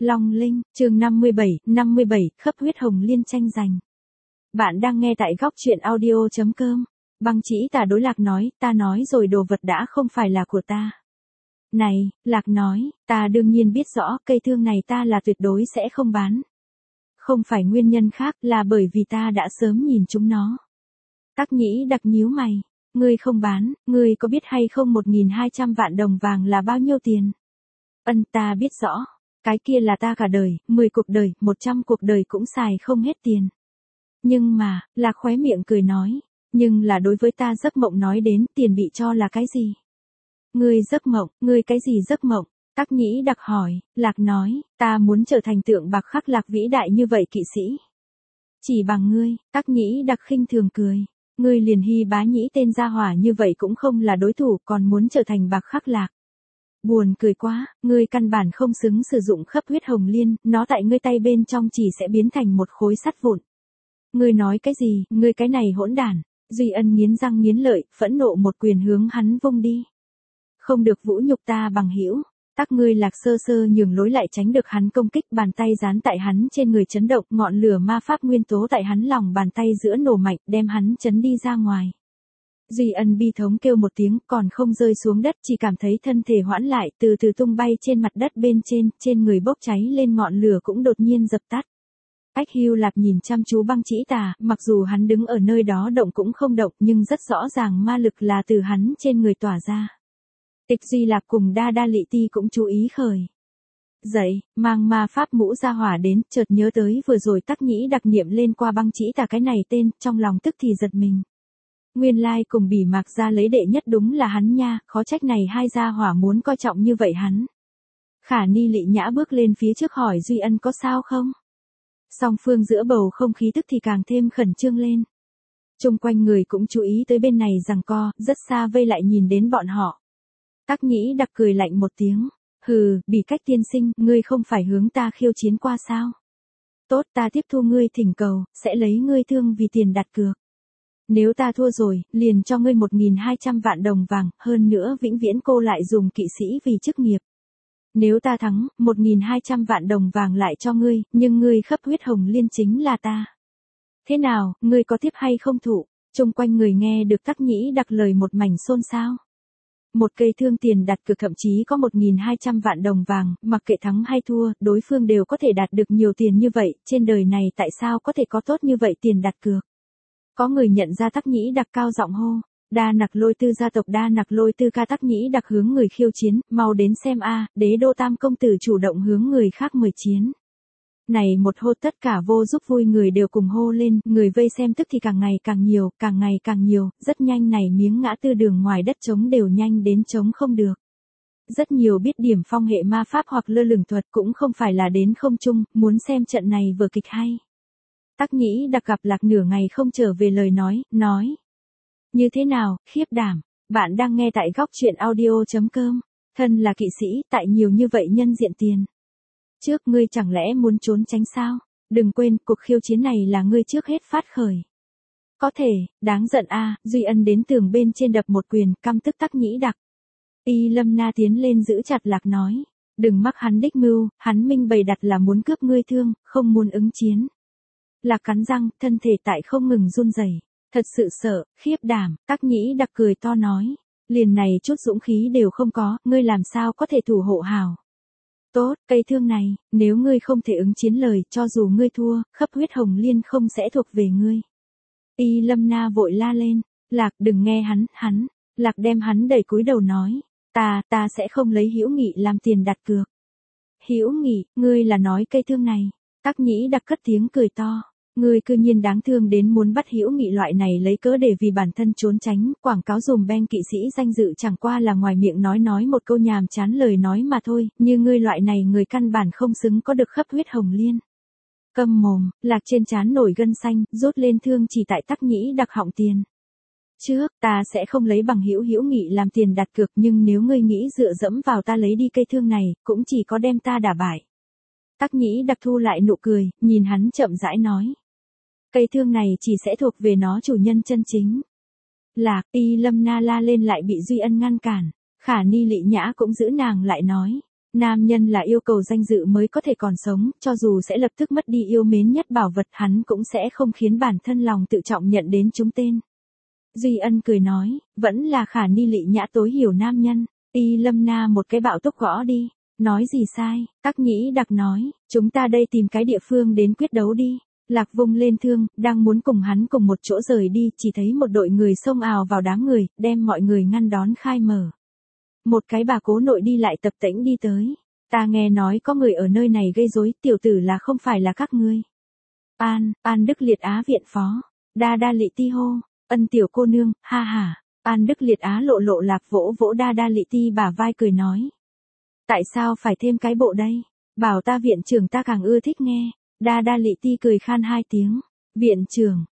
Long Linh, chương 57, khắp huyết hồng liên tranh giành. Bạn đang nghe tại góc truyện audio.com. Băng Chỉ Tà đối Lạc nói, ta nói rồi đồ vật đã không phải là của ta. Này, Lạc nói, ta đương nhiên biết rõ cây thương này ta là tuyệt đối sẽ không bán. Không phải nguyên nhân khác là bởi vì ta đã sớm nhìn chúng nó. Tắc Nhĩ Đặc nhíu mày, ngươi không bán, ngươi có biết hay không 1.200 vạn đồng vàng là bao nhiêu tiền? Ta biết rõ. Cái kia là ta cả đời, 10 cuộc đời, 100 cuộc đời cũng xài không hết tiền. Nhưng mà, Lạc khóe miệng cười nói, nhưng là đối với ta giấc mộng nói đến tiền bị cho là cái gì? Ngươi giấc mộng, ngươi cái gì giấc mộng? Tắc Nhĩ Đặc hỏi, Lạc nói, ta muốn trở thành tượng bạc khắc Lạc vĩ đại như vậy kỵ sĩ. Chỉ bằng ngươi, Tắc Nhĩ Đặc khinh thường cười, ngươi liền Hy Bá Nhĩ tên gia hỏa như vậy cũng không là đối thủ còn muốn trở thành bạc khắc Lạc. Buồn cười quá, ngươi căn bản không xứng sử dụng khắp huyết hồng liên, nó tại ngươi tay bên trong chỉ sẽ biến thành một khối sắt vụn. Ngươi nói cái gì, ngươi cái này hỗn đản. Duy Ân nghiến răng nghiến lợi, phẫn nộ một quyền hướng hắn vung đi. Không được vũ nhục ta bằng hữu. Tắc ngươi Lạc sơ sơ nhường lối lại tránh được hắn công kích, bàn tay dán tại hắn trên người chấn động, ngọn lửa ma pháp nguyên tố tại hắn lòng bàn tay giữa nổ mạnh, đem hắn chấn đi ra ngoài. Duy Ân bi thống kêu một tiếng, còn không rơi xuống đất, chỉ cảm thấy thân thể hoãn lại, từ từ tung bay trên mặt đất bên trên người bốc cháy lên ngọn lửa cũng đột nhiên dập tắt. Ách Hưu Lạp nhìn chăm chú Băng Chỉ Tà, mặc dù hắn đứng ở nơi đó động cũng không động, nhưng rất rõ ràng ma lực là từ hắn trên người tỏa ra. Tịch Duy Lạp cùng Đa Đa Lị Ti cũng chú ý khởi. Dậy, mang ma pháp mũ ra hỏa đến, chợt nhớ tới vừa rồi Tắc Nhĩ Đặc niệm lên qua Băng Chỉ Tà cái này tên, trong lòng tức thì giật mình. Nguyên lai cùng Bỉ Mạc gia lấy đệ nhất đúng là hắn nha, khó trách này hai gia hỏa muốn coi trọng như vậy hắn. Khả Ni Lị Nhã bước lên phía trước hỏi Duy Ân có sao không? Song phương giữa bầu không khí tức thì càng thêm khẩn trương lên. Chung quanh người cũng chú ý tới bên này giằng co, rất xa vây lại nhìn đến bọn họ. Tắc Nhĩ Đặc cười lạnh một tiếng, hừ, Bỉ Cách tiên sinh, ngươi không phải hướng ta khiêu chiến qua sao? Tốt, ta tiếp thu ngươi thỉnh cầu, sẽ lấy ngươi thương vì tiền đặt cược. Nếu ta thua rồi, liền cho ngươi 1.200 vạn đồng vàng, hơn nữa vĩnh viễn cô lại dùng kỵ sĩ vì chức nghiệp. Nếu ta thắng, 1.200 vạn đồng vàng lại cho ngươi, nhưng ngươi khắp huyết hồng liên chính là ta. Thế nào, ngươi có tiếp hay không thụ? Chung quanh người nghe được Tắc Nhĩ Đặc lời một mảnh xôn xao. Một cây thương tiền đặt cược thậm chí có 1.200 vạn đồng vàng, mặc kệ thắng hay thua, đối phương đều có thể đạt được nhiều tiền như vậy, trên đời này tại sao có thể có tốt như vậy tiền đặt cược? Có người nhận ra Tắc Nhĩ Đặc cao giọng hô, Đa Nặc Lôi Tư gia tộc Đa Nặc Lôi Tư ca. Tắc Nhĩ Đặc hướng người khiêu chiến, mau đến xem a, Đế đô Tam công tử chủ động hướng người khác mời chiến. Này một hô tất cả vô giúp vui người đều cùng hô lên, người vây xem tức thì càng ngày càng nhiều, rất nhanh này miếng ngã tư đường ngoài đất trống đều nhanh đến trống không được. Rất nhiều biết điểm phong hệ ma pháp hoặc lơ lửng thuật cũng không phải là đến không trung, muốn xem trận này vừa kịch hay. Tắc Nhĩ Đặc gặp Lạc nửa ngày không trở về lời nói. Như thế nào, khiếp đảm, bạn đang nghe tại góc truyện audio.com, thân là kỵ sĩ, tại nhiều như vậy nhân diện tiền. Trước ngươi chẳng lẽ muốn trốn tránh sao? Đừng quên, cuộc khiêu chiến này là ngươi trước hết phát khởi. Có thể, đáng giận a. Duy Ân đến tường bên trên đập một quyền, căm tức Tắc Nhĩ Đặc. Y Lâm Na tiến lên giữ chặt Lạc nói, đừng mắc hắn đích mưu, hắn minh bày đặt là muốn cướp ngươi thương, không muốn ứng chiến. Lạc cắn răng, thân thể tại không ngừng run rẩy, thật sự sợ, khiếp đảm. Tắc Nhĩ Đặc cười to nói, liền này chút dũng khí đều không có, ngươi làm sao có thể thủ hộ hảo. Tốt, cây thương này, nếu ngươi không thể ứng chiến lời, cho dù ngươi thua, khắp huyết hồng liên không sẽ thuộc về ngươi. Y Lâm Na vội la lên, Lạc đừng nghe hắn. Lạc đem hắn đẩy cúi đầu nói, ta sẽ không lấy hữu nghị làm tiền đặt cược. Hữu nghị, ngươi là nói cây thương này. Tắc Nhĩ Đặc cất tiếng cười to. Ngươi cư nhiên đáng thương đến muốn bắt hữu nghị loại này lấy cớ để vì bản thân trốn tránh, quảng cáo dùm beng kỵ sĩ danh dự chẳng qua là ngoài miệng nói một câu nhàm chán lời nói mà thôi, như ngươi loại này người căn bản không xứng có được khắp huyết hồng liên. Câm mồm, Lạc trên trán nổi gân xanh, rút lên thương chỉ tại Tắc Nhĩ Đặc họng tiền. Trước, ta sẽ không lấy bằng hữu nghị làm tiền đặt cược, nhưng nếu ngươi nghĩ dựa dẫm vào ta lấy đi cây thương này, cũng chỉ có đem ta đả bại. Tắc Nhĩ Đặc thu lại nụ cười, nhìn hắn chậm rãi nói. Cây thương này chỉ sẽ thuộc về nó chủ nhân chân chính. Lạc, Y Lâm Na la lên lại bị Duy Ân ngăn cản. Khả Ni Lị Nhã cũng giữ nàng lại nói. Nam nhân là yêu cầu danh dự mới có thể còn sống, cho dù sẽ lập tức mất đi yêu mến nhất bảo vật hắn cũng sẽ không khiến bản thân lòng tự trọng nhận đến trúng tên. Duy Ân cười nói, vẫn là Khả Ni lị nhã tối hiểu nam nhân. Y Lâm Na một cái bạo tốc gõ đi. Nói gì sai, Tắc Nhĩ Đặc nói, chúng ta đây tìm cái địa phương đến quyết đấu đi. Lạc vung lên thương, đang muốn cùng hắn cùng một chỗ rời đi, chỉ thấy một đội người xông ào vào đám người, đem mọi người ngăn đón khai mở. Một cái bà cố nội đi lại tập tễnh đi tới. Ta nghe nói có người ở nơi này gây rối, tiểu tử là không phải là các ngươi. An Đức Liệt Á viện phó. Đa Đa Lị Ti hô. Ân tiểu cô nương, ha ha. An Đức Liệt Á lộ lộ lạc vỗ vỗ Đa Đa Lị Ti bả vai cười nói. Tại sao phải thêm cái bộ đây? Bảo ta viện trưởng ta càng ưa thích nghe. Đa Đa Lị Ti cười khan hai tiếng. Viện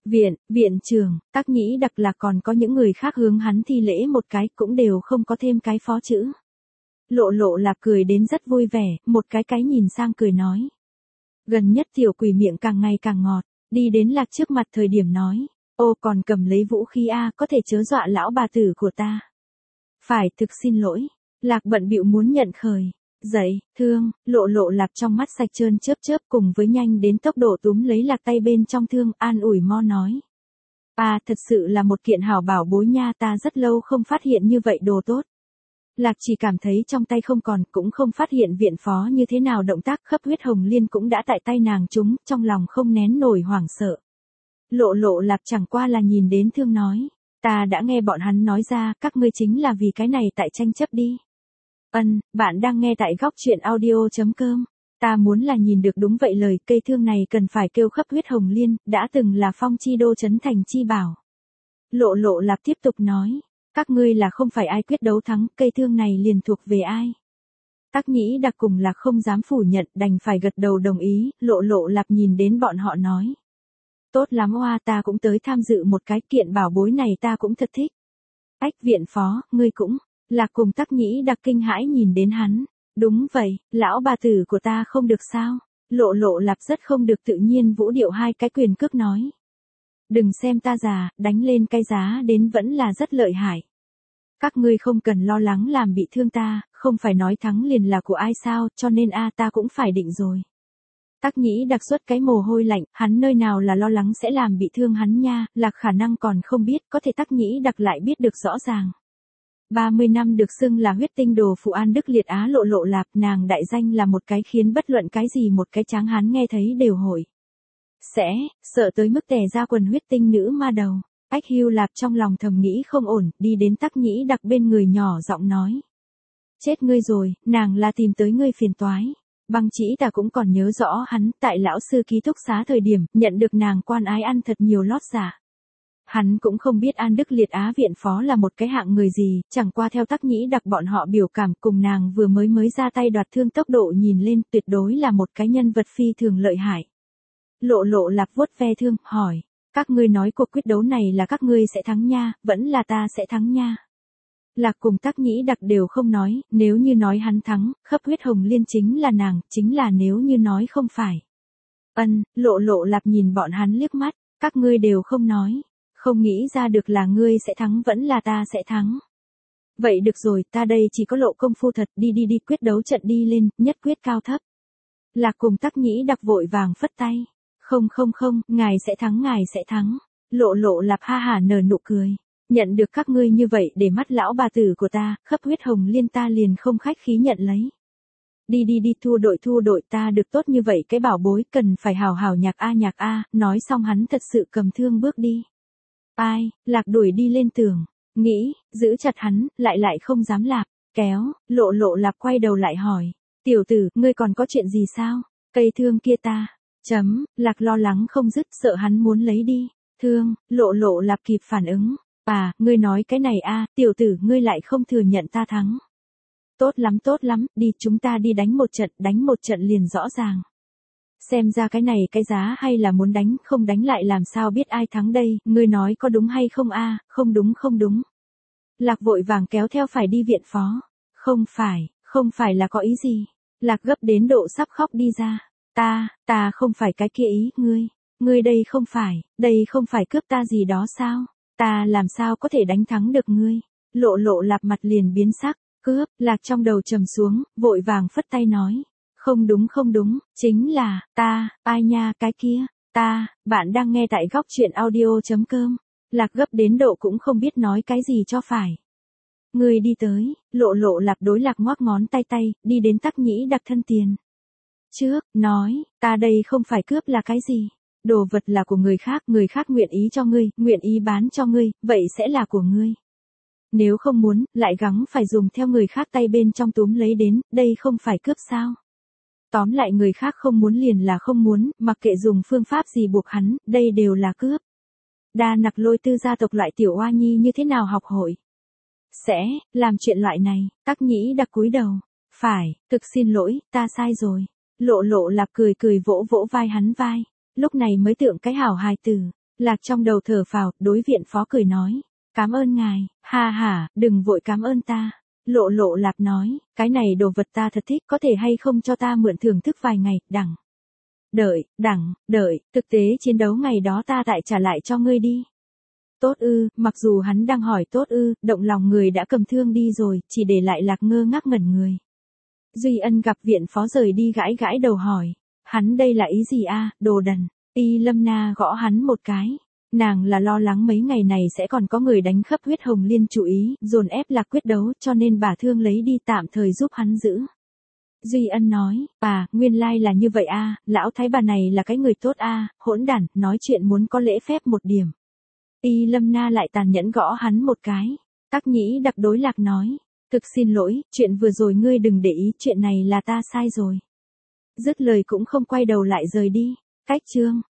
trưởng, Tắc Nhĩ Đặc là còn có những người khác hướng hắn thi lễ một cái cũng đều không có thêm cái phó chữ. Lộ lộ lạc cười đến rất vui vẻ, một cái nhìn sang cười nói. Gần nhất tiểu quỷ miệng càng ngày càng ngọt, đi đến lạc trước mặt thời điểm nói. Ô còn cầm lấy vũ khí a có thể chớ dọa lão bà tử của ta. Phải thực xin lỗi, lạc bận bịu muốn nhận khởi. Dậy, thương, lộ lộ lạc trong mắt sạch trơn chớp chớp cùng với nhanh đến tốc độ túm lấy lạc tay bên trong thương an ủi mo nói. Thật sự là một kiện hảo bảo bối nha ta rất lâu không phát hiện như vậy đồ tốt. Lạc chỉ cảm thấy trong tay không còn cũng không phát hiện viện phó như thế nào động tác khắp huyết hồng liên cũng đã tại tay nàng chúng trong lòng không nén nổi hoảng sợ. Lộ lộ lạc chẳng qua là nhìn đến thương nói. Ta đã nghe bọn hắn nói ra các ngươi chính là vì cái này tại tranh chấp đi. Bạn đang nghe tại góc truyện audio.com. Ta muốn là nhìn được đúng vậy lời cây thương này cần phải kêu khắp huyết hồng liên, đã từng là phong chi đô trấn thành chi bảo. Lộ lộ lạp tiếp tục nói, các ngươi là không phải ai quyết đấu thắng, cây thương này liền thuộc về ai. Tắc Nhĩ Đặc cùng là không dám phủ nhận đành phải gật đầu đồng ý, lộ lộ lạp nhìn đến bọn họ nói. Tốt lắm oa ta cũng tới tham dự một cái kiện bảo bối này ta cũng thật thích. Ách viện phó, ngươi cũng. Lạc cùng Tắc Nhĩ Đặc kinh hãi nhìn đến hắn. Đúng vậy, lão bà tử của ta không được sao? Lộ lộ lạp rất không được tự nhiên vũ điệu hai cái quyền cước nói. Đừng xem ta già, đánh lên cái giá đến vẫn là rất lợi hại. Các ngươi không cần lo lắng làm bị thương ta, không phải nói thắng liền là của ai sao, cho nên ta cũng phải định rồi. Tắc Nhĩ Đặc xuất cái mồ hôi lạnh, hắn nơi nào là lo lắng sẽ làm bị thương hắn nha, Lạc khả năng còn không biết, có thể Tắc Nhĩ Đặc lại biết được rõ ràng. 30 năm được xưng là huyết tinh đồ phụ An Đức Liệt Á lộ lộ lạp, nàng đại danh là một cái khiến bất luận cái gì một cái tráng hán nghe thấy đều hội. Sợ tới mức tè ra quần huyết tinh nữ ma đầu. Ách Hưu Lạp trong lòng thầm nghĩ không ổn, đi đến Tắc Nhĩ Đặc bên người nhỏ giọng nói. Chết ngươi rồi, nàng là tìm tới ngươi phiền toái. Băng Chỉ ta cũng còn nhớ rõ hắn, tại lão sư ký túc xá thời điểm, nhận được nàng quan ái ăn thật nhiều lót giả. Hắn cũng không biết An Đức Liệt Á viện phó là một cái hạng người gì, chẳng qua theo Tắc Nhĩ Đặc bọn họ biểu cảm cùng nàng vừa mới ra tay đoạt thương tốc độ nhìn lên tuyệt đối là một cái nhân vật phi thường lợi hại. Lộ lộ lạp vuốt ve thương, hỏi, các ngươi nói cuộc quyết đấu này là các ngươi sẽ thắng nha, vẫn là ta sẽ thắng nha. Lạc cùng Tắc Nhĩ Đặc đều không nói, nếu như nói hắn thắng, khắp huyết hồng liên chính là nàng, chính là nếu như nói không phải. Lộ lộ lạp nhìn bọn hắn liếc mắt, các ngươi đều không nói. Không nghĩ ra được là ngươi sẽ thắng vẫn là ta sẽ thắng. Vậy được rồi, ta đây chỉ có lộ công phu thật, đi quyết đấu trận đi lên, nhất quyết cao thấp. Lạc cùng Tắc Nhĩ Đặc vội vàng phất tay. Không, ngài sẽ thắng. Lộ lộ lạp ha hả nở nụ cười. Nhận được các ngươi như vậy để mắt lão bà tử của ta, khắp huyết hồng liên ta liền không khách khí nhận lấy. Đi thua đội ta được tốt như vậy cái bảo bối cần phải hào hào nhạc a, nói xong hắn thật sự cầm thương bước đi. Lạc đuổi đi lên tường, nghĩ, giữ chặt hắn, lại không dám lạp, kéo, lộ lộ lạp quay đầu lại hỏi, tiểu tử, ngươi còn có chuyện gì sao, cây thương kia ta, Lạc lo lắng không dứt sợ hắn muốn lấy đi, thương, lộ lộ lạp kịp phản ứng, ngươi nói cái này tiểu tử ngươi lại không thừa nhận ta thắng. Tốt lắm, đi chúng ta đi đánh một trận liền rõ ràng. Xem ra cái này cái giá hay là muốn đánh, không đánh lại làm sao biết ai thắng đây, ngươi nói có đúng hay không không đúng. Lạc vội vàng kéo theo phải đi viện phó. Không phải là có ý gì. Lạc gấp đến độ sắp khóc đi ra. Ta không phải cái kia ý, ngươi đây không phải cướp ta gì đó sao, ta làm sao có thể đánh thắng được ngươi. Lộ lộ lạp mặt liền biến sắc, Cướp, Lạc trong đầu trầm xuống, vội vàng phất tay nói. Không đúng, chính là, ta, ai nha cái kia, bạn đang nghe tại góc chuyện audio.com. Lạc gấp đến độ cũng không biết nói cái gì cho phải. Người đi tới, Lộ Lạp đối Lạc ngoắc ngón tay, đi đến Tắc Nhĩ Đặc thân tiền. Trước, nói, ta đây không phải cướp là cái gì? Đồ vật là của người khác nguyện ý cho ngươi, nguyện ý bán cho ngươi, vậy sẽ là của ngươi. Nếu không muốn, lại gắng phải dùng theo người khác tay bên trong túm lấy đến, đây không phải cướp sao? Tóm lại người khác không muốn liền là không muốn, mặc kệ dùng phương pháp gì buộc hắn, đây đều là cướp. Đa Nặc Lôi Tư gia tộc loại tiểu oa nhi như thế nào học hội? Sẽ, làm chuyện loại này, Tắc Nhĩ Đặc cúi đầu. Phải, thực xin lỗi, ta sai rồi. Lộ Lạp cười vỗ vai hắn vai. Lúc này mới tưởng cái hảo hài tử. Lạc trong đầu thở phào, đối viện phó cười nói. Cảm ơn ngài, đừng vội cảm ơn ta. Lộ Lạp nói, cái này đồ vật ta thật thích, có thể hay không cho ta mượn thưởng thức vài ngày, đợi, thực tế chiến đấu ngày đó ta tại trả lại cho ngươi đi. Tốt ư, mặc dù hắn đang hỏi tốt ư, động lòng người đã cầm thương đi rồi, chỉ để lại Lạc ngơ ngác ngẩn người. Duy Ân gặp viện phó rời đi gãi đầu hỏi, hắn đây là ý gì a, đồ đần. Y Lâm Na gõ hắn một cái. Nàng là lo lắng mấy ngày này sẽ còn có người đánh khắp huyết hồng liên chú ý, dồn ép Lạc quyết đấu, cho nên bà thương lấy đi tạm thời giúp hắn giữ. Duy Ân nói, nguyên lai là như vậy a, lão thái bà này là cái người tốt a, hỗn đản, nói chuyện muốn có lễ phép một điểm. Y Lâm Na lại tàn nhẫn gõ hắn một cái. Tắc Nhĩ Đặc đối Lạc nói, thực xin lỗi, chuyện vừa rồi ngươi đừng để ý, chuyện này là ta sai rồi. Dứt lời cũng không quay đầu lại rời đi. Cách chương